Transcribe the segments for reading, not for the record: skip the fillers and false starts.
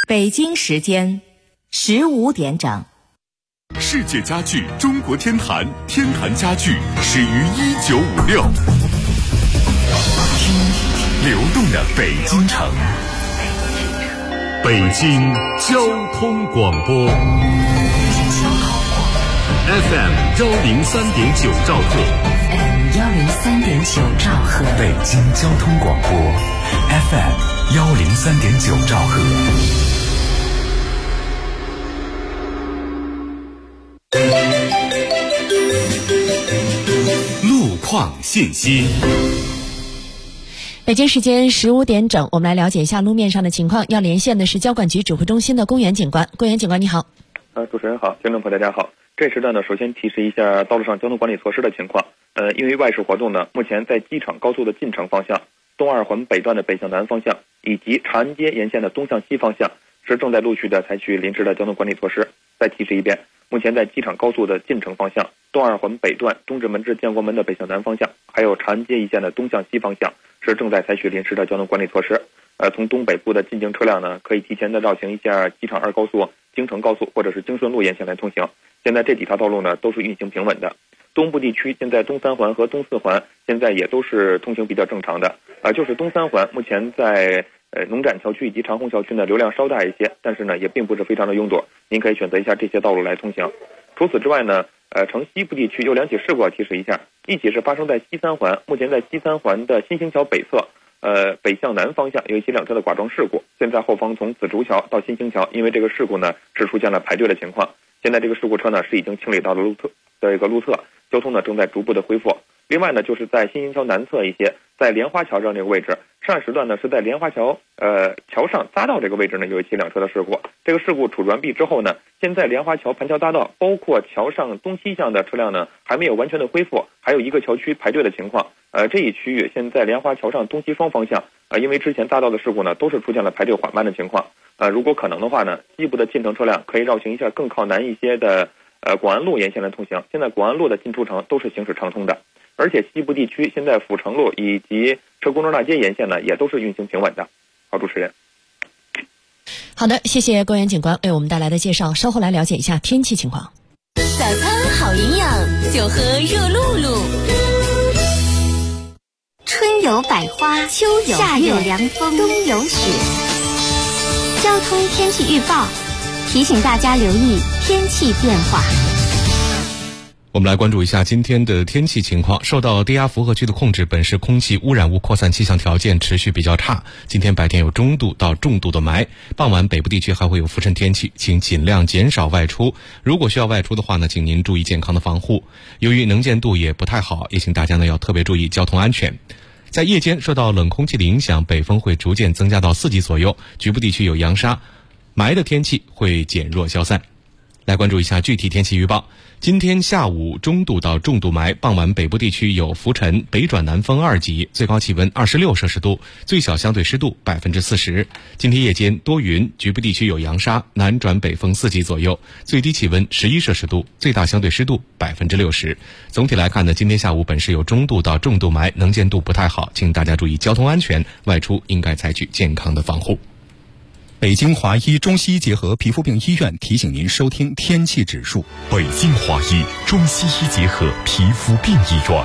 北京时间15点整。 世界家具中国天坛，天坛家具始于1956。听流动的北京城，北京交通广播 FM 103.9兆赫 103.9兆赫， 北京交通广播 FM 103.9兆赫。路况信息。 北京时间15点整，我们来了解一下路面上的情况。要连线的是交管局指挥中心的龚源警官。龚源警官，你好。 主持人好，听众朋友大家好。这时段呢，首先提示一下道路上交通管理措施的情况。因为外事活动呢，目前在机场高速的进城方向、东二环北段的北向南方向以及长安街沿线的东向西方向是正在陆续的采取临时的交通管理措施。再提示一遍，目前在机场高速的进城方向、东二环北段中直门至建国门的北向南方向，还有长安街一线的东向西方向是正在采取临时的交通管理措施。从东北部的进京车辆呢，可以提前的绕行一下机场2高速、京承高速或者是京顺路沿线来通行。现在这几条道路呢都是运行平稳的。东部地区现在东三环和东四环现在也都是通行比较正常的。就是东三环目前在农展桥区以及长虹桥区呢流量稍大一些，但是呢也并不是非常的拥堵，您可以选择一下这些道路来通行。除此之外呢，城西部地区有2起事故要提示一下，一起是发生在西三环，目前在西三环的新兴桥北侧，北向南方向有一起2车的剐撞事故，现在后方从紫竹桥到新兴桥，因为这个事故呢是出现了排队的情况，现在这个事故车呢是已经清理到了路侧，交通呢正在逐步的恢复。另外呢，就是在新兴桥南侧一些，在莲花桥这样的一个位置，上时段呢是在莲花桥桥上匝道这个位置呢有一起2车的事故。这个事故处置完毕之后呢，现在莲花桥盘桥匝道包括桥上东西向的车辆呢还没有完全的恢复，还有一个桥区排队的情况。这一区域现在莲花桥上东西双方向因为之前匝道的事故呢都是出现了排队缓慢的情况。如果可能的话呢，西部的进城车辆可以绕行一下更靠南一些的广安路沿线来通行。现在广安路的进出城都是行驶畅通的，而且西部地区现在阜成路以及车公庄大街沿线呢也都是运行平稳的。好，主持人。 好的，谢谢龚源警官为我们带来的介绍。稍后来了解一下天气情况。 早餐好营养，就喝热露露。春有百花，秋有夏有凉风，冬有雪。交通天气预报提醒大家留意天气变化。 我们来关注一下今天的天气情况。受到低压负荷区的控制，本市空气污染物扩散气象条件持续比较差。今天白天有中度到重度的霾，傍晚北部地区还会有浮尘天气，请尽量减少外出。如果需要外出的话呢，请您注意健康的防护。由于能见度也不太好，也请大家呢要特别注意交通安全。在夜间受到冷空气的影响，北风会逐渐增加到4级左右，局部地区有扬沙，霾的天气会减弱消散。来关注一下具体天气预报。今天下午中度到重度霾，傍晚北部地区有浮尘，北转南风2级，最高气温26摄氏度，最小相对湿度40%。今天夜间多云，局部地区有扬沙，南转北风4级左右，最低气温11摄氏度，最大相对湿度60%。总体来看呢，今天下午本市有中度到重度霾，能见度不太好，请大家注意交通安全，外出应该采取健康的防护。 北京华医中西医结合皮肤病医院提醒您收听天气指数。 北京华医中西医结合皮肤病医院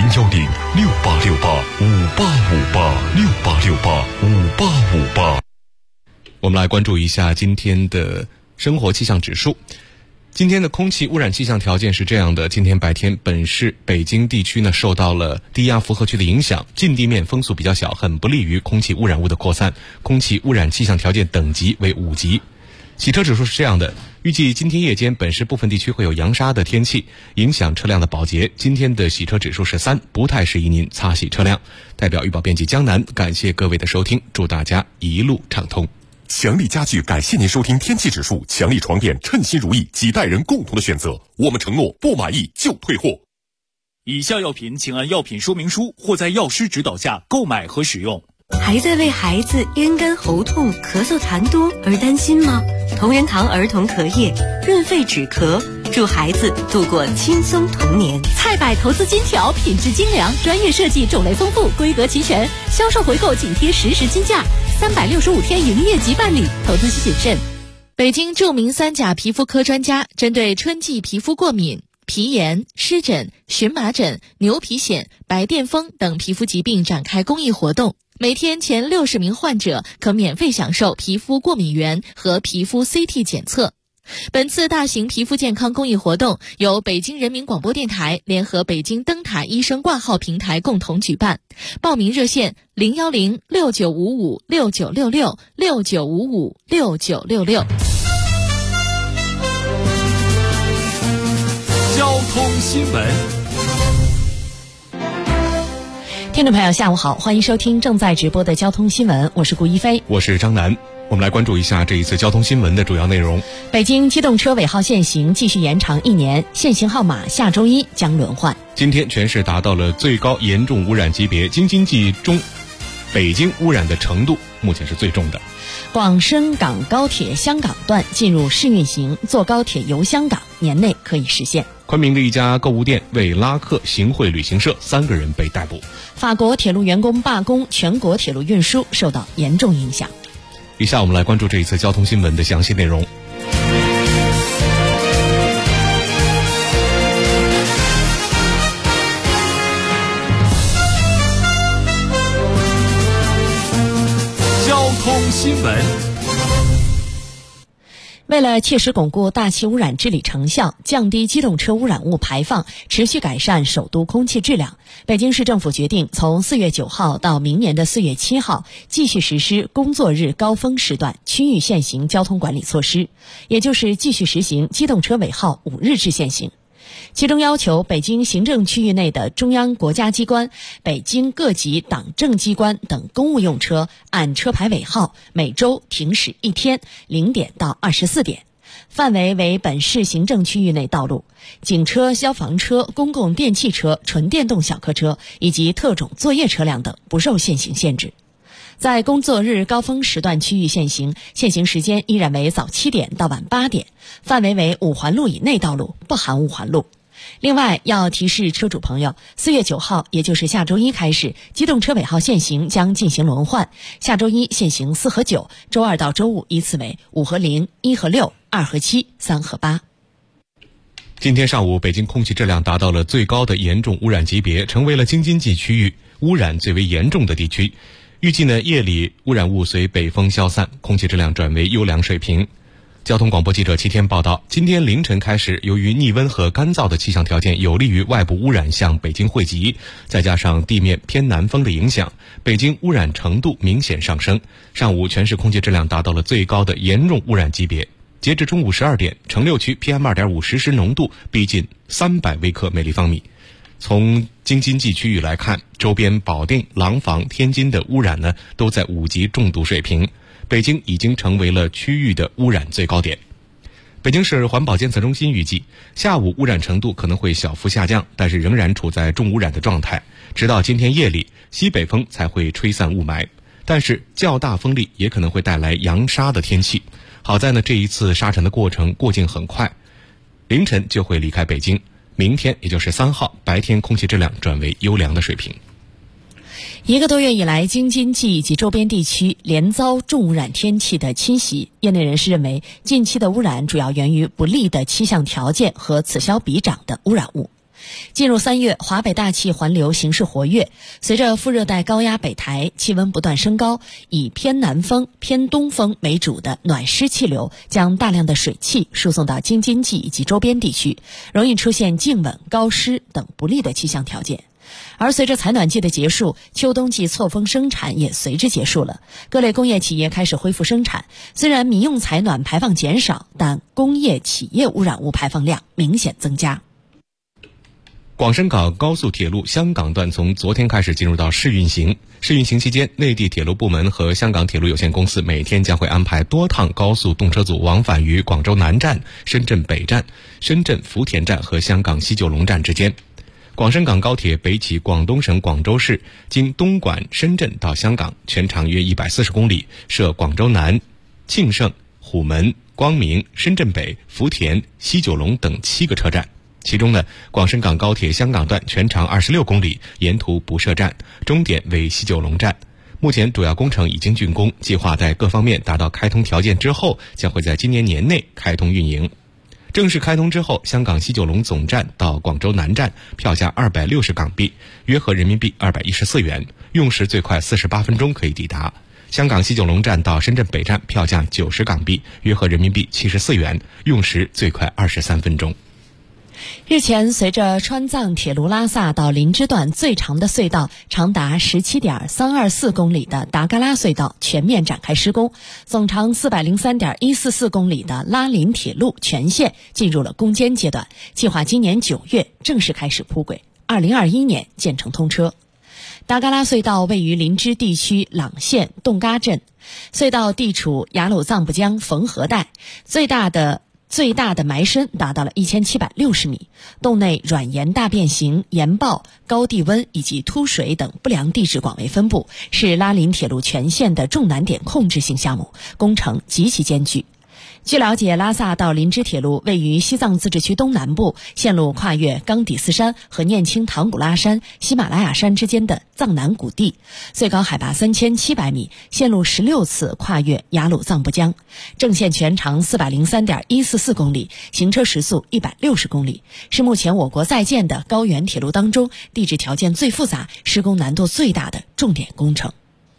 ，0106868585858，68685858。 我们来关注一下今天的生活气象指数。今天的空气污染气象条件是这样的：今天白天本市北京地区呢受到了低压负荷区的影响，近地面风速比较小，很不利于空气污染物的扩散，空气污染气象条件等级为5级。洗车指数是这样的：预计今天夜间本市部分地区会有扬沙的天气，影响车辆的保洁。今天的洗车指数是3，不太适宜您擦洗车辆。代表预报编辑江南，感谢各位的收听，祝大家一路畅通。 强力家具感谢您收听天气指数，强力床垫称心如意，几代人共同的选择，我们承诺不满意就退货。 以下药品请按药品说明书或在药师指导下购买和使用。 还在为孩子咽干喉痛、咳嗽痰多而担心吗？同仁堂儿童咳液润肺止咳祝孩子度过轻松童年。 菜百投资金条，品质精良，专业设计，种类丰富，规格齐全，销售回购紧贴实时金价，365天营业即办理，投资需谨慎。 北京著名3甲皮肤科专家针对春季皮肤过敏、皮炎、湿疹、荨麻疹、牛皮癣、白癜风等皮肤疾病展开公益活动，每天前60名患者可免费享受皮肤过敏原和皮肤 CT 检测。本次大型皮肤健康公益活动由北京人民广播电台联合北京灯塔医生挂号平台共同举办，报名热线0106955696669556966。 交通新闻， 听众朋友下午好，欢迎收听正在直播的交通新闻，我是顾一飞， 我是张楠。我们来关注一下这一次交通新闻的主要内容。 北京机动车尾号限行继续延长1年，限行号码下周一将轮换。 今天全市达到了最高严重污染级别，京津冀中北京污染的程度目前是最重的。 广深港高铁香港段进入试运行，坐高铁游香港年内可以实现。 昆明的一家购物店为拉客行贿旅行社，3个人被逮捕。 法国铁路员工罢工，全国铁路运输受到严重影响。 以下我们来关注这一次交通新闻的详细内容。 交通新闻。 为了切实巩固大气污染治理成效，降低机动车污染物排放，持续改善首都空气质量，北京市政府决定从4月9号到明年的4月7号继续实施工作日高峰时段区域限行交通管理措施，也就是继续实行机动车尾号5日制限行。其中要求北京行政区域内的中央国家机关、北京各级党政机关等公务用车按车牌尾号每周停驶1天，0点到24点，范围为本市行政区域内道路、警车、消防车、公共电汽车、纯电动小客车以及特种作业车辆等不受限行限制。在工作日高峰时段区域限行，限行时间依然为早7点到晚8点，范围为5环路以内道路，不含5环路。另外，要提示车主朋友，4月9号，也就是下周一开始，机动车尾号限行将进行轮换。下周一限行4和9，周二到周五依次为5和0、1和6、2和7、3和8。 今天上午，北京空气质量达到了最高的严重污染级别，成为了京津冀区域污染最为严重的地区。预计呢，夜里污染物随北风消散，空气质量转为优良水平。交通广播记者齐天报道，今天凌晨开始，由于逆温和干燥的气象条件有利于外部污染向北京汇集，再加上地面偏南风的影响，北京污染程度明显上升。上午全市空气质量达到了最高的严重污染级别。截至中午12点，城6区 PM2.5 实时浓度逼近300微克每立方米。从京津冀区域来看，周边保定、廊坊、天津的污染呢都在5级重度水平。北京已经成为了区域的污染最高点。北京市环保监测中心预计，下午污染程度可能会小幅下降，但是仍然处在重污染的状态。直到今天夜里，西北风才会吹散雾霾，但是较大风力也可能会带来扬沙的天气。好在呢，这一次沙尘的过境很快，凌晨就会离开北京。明天也就是3号，白天空气质量转为优良的水平。 1个多月以来，京津冀以及周边地区连遭重污染天气的侵袭。业内人士认为，近期的污染主要源于不利的气象条件和此消彼长的污染物。进入3月，华北大气环流形势活跃，随着副热带高压北抬，气温不断升高，以偏南风、偏东风为主的暖湿气流将大量的水汽输送到京津冀以及周边地区，容易出现静稳、高湿等不利的气象条件。而随着采暖季的结束，秋冬季错峰生产也随之结束了，各类工业企业开始恢复生产。虽然民用采暖排放减少，但工业企业污染物排放量明显增加。 广深港高速铁路香港段从昨天开始进入到试运行。试运行期间，内地铁路部门和香港铁路有限公司每天将会安排多趟高速动车组往返于广州南站、深圳北站、深圳福田站和香港西九龙站之间。广深港高铁北起广东省广州市，经东莞、深圳到香港，全长约140公里，涉广州南、庆盛、虎门、 光明、深圳北、福田、西九龙等7个车站。其中呢，广深港高铁香港段全长26公里，沿途不设站，终点为西九龙站。目前主要工程已经竣工，计划在各方面达到开通条件之后，将会在今年年内开通运营。正式开通之后，香港西九龙总站到广州南站票价260港币，约合人民币214元，用时最快48分钟可以抵达。香港西九龙站到深圳北站票价90港币，约合人民币74元，用时最快23分钟。 日前，随着川藏铁路拉萨到林芝段最长的隧道长达17.324公里的达嘎拉隧道全面展开施工，总长403.144公里的拉林铁路全线进入了攻坚阶段，计划今年9月正式开始铺轨，2021年建成通车。达嘎拉隧道位于林芝地区朗县洞嘎镇，隧道地处雅鲁藏布江缝合带，最大的埋深达到了1760米，洞内软岩大变形、岩爆、高地温以及突水等不良地质广为分布，是拉林铁路全线的重难点控制性项目，工程极其艰巨。据了解，拉萨到林芝铁路位于西藏自治区东南部，线路跨越冈底斯山和念青唐古拉山、喜马拉雅山之间的藏南谷地，最高海拔3700米，线路16次跨越雅鲁藏布江，正线全长403.144公里，行车时速160公里，是目前我国在建的高原铁路当中地质条件最复杂、施工难度最大的重点工程。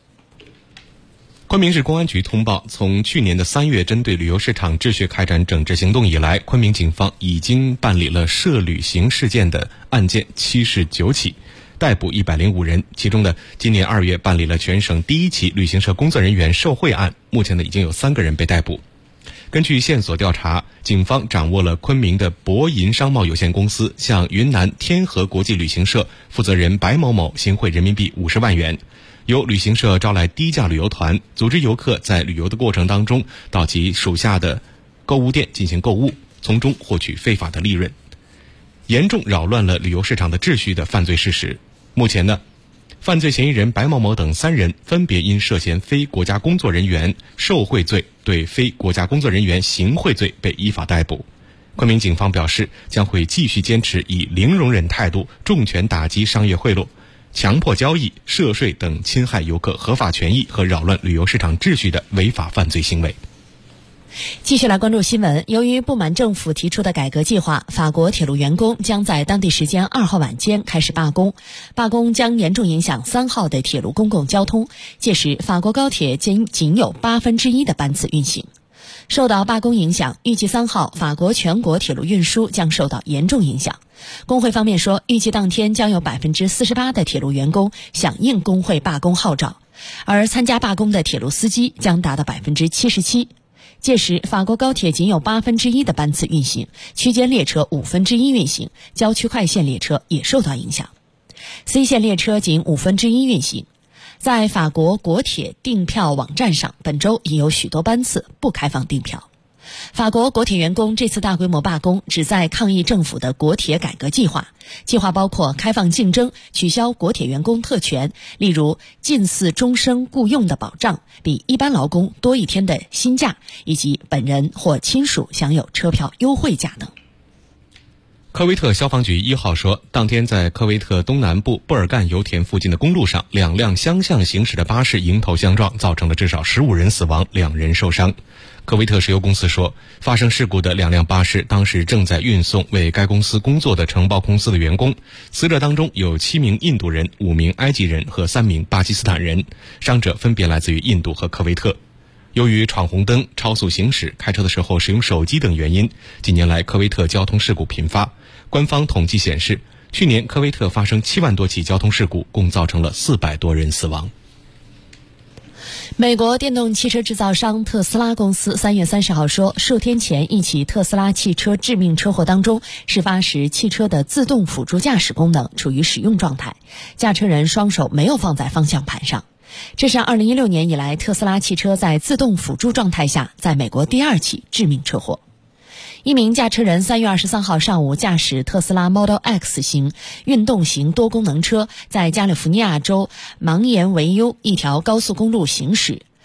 昆明市公安局通报，从去年的3月针对旅游市场秩序开展整治行动以来，昆明警方已经办理了涉旅行事件的案件79起，逮捕105人。其中呢，今年2月办理了全省第1起旅行社工作人员受贿案，目前呢已经有3个人被逮捕。根据线索调查，警方掌握了昆明的博银商贸有限公司向云南天河国际旅行社负责人白某某行贿人民币50万元。由旅行社招来低价旅游团，组织游客在旅游的过程当中到其属下的购物店进行购物，从中获取非法的利润，严重扰乱了旅游市场的秩序的犯罪事实。目前呢，犯罪嫌疑人白某某等3人分别因涉嫌非国家工作人员受贿罪对非国家工作人员行贿罪被依法逮捕。昆明警方表示，将会继续坚持以零容忍态度，重拳打击商业贿赂、强迫交易、涉税等侵害游客合法权益和扰乱旅游市场秩序的违法犯罪行为。 继续来关注新闻。由于不满政府提出的改革计划，法国铁路员工将在当地时间2号晚间开始罢工，罢工将严重影响3号的铁路公共交通，届时法国高铁仅有1/8的班次运行。受到罢工影响，预计3号法国全国铁路运输将受到严重影响。工会方面说，预计当天将有48%的铁路员工响应工会罢工号召，而参加罢工的铁路司机将达到77%。届时，法国高铁仅有1/8的班次运行，区间列车1/5运行，郊区快线列车也受到影响。C 线列车仅1/5运行。在法国国铁订票网站上，本周已有许多班次不开放订票。法国国铁员工这次大规模罢工旨在抗议政府的国铁改革计划，计划包括开放竞争、取消国铁员工特权，例如近似终身雇用的保障、比一般劳工多1天的薪假，以及本人或亲属享有车票优惠价等。 科威特消防局1号说，当天在科威特东南部布尔干油田附近的公路上，2辆相向行驶的巴士迎头相撞，造成了至少15人死亡，2人受伤。科威特石油公司说，发生事故的2辆巴士当时正在运送为该公司工作的承包公司的员工，死者当中有7名印度人、5名埃及人和3名巴基斯坦人，伤者分别来自于印度和科威特。由于闯红灯、超速行驶、开车的时候使用手机等原因，近年来科威特交通事故频发。官方统计显示，去年科威特发生7万多起交通事故，共造成了400多人死亡。 美国电动汽车制造商特斯拉公司3月30号说，数天前一起特斯拉汽车致命车祸当中，事发时汽车的自动辅助驾驶功能处于使用状态，驾车人双手没有放在方向盘上。这是2016年以来特斯拉汽车在自动辅助状态下在美国第2起致命车祸。一名驾车人3月23号上午驾驶特斯拉 Model X 型运动型多功能车在加利福尼亚州芒延维尤一条高速公路行驶，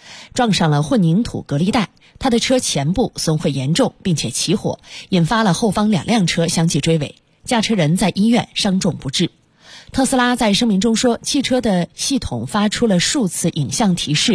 撞上了混凝土隔离带，他的车前部损毁严重，并且起火，引发了后方2辆车相继追尾，驾车人在医院伤重不治。特斯拉在声明中说，汽车的系统发出了数次影像提示，